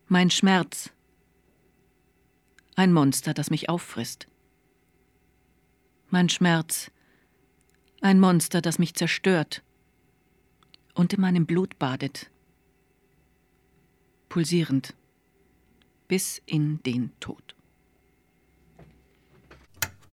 Mein Schmerz, ein Monster, das mich auffrisst. Mein Schmerz, ein Monster, das mich zerstört und in meinem Blut badet, pulsierend bis in den Tod.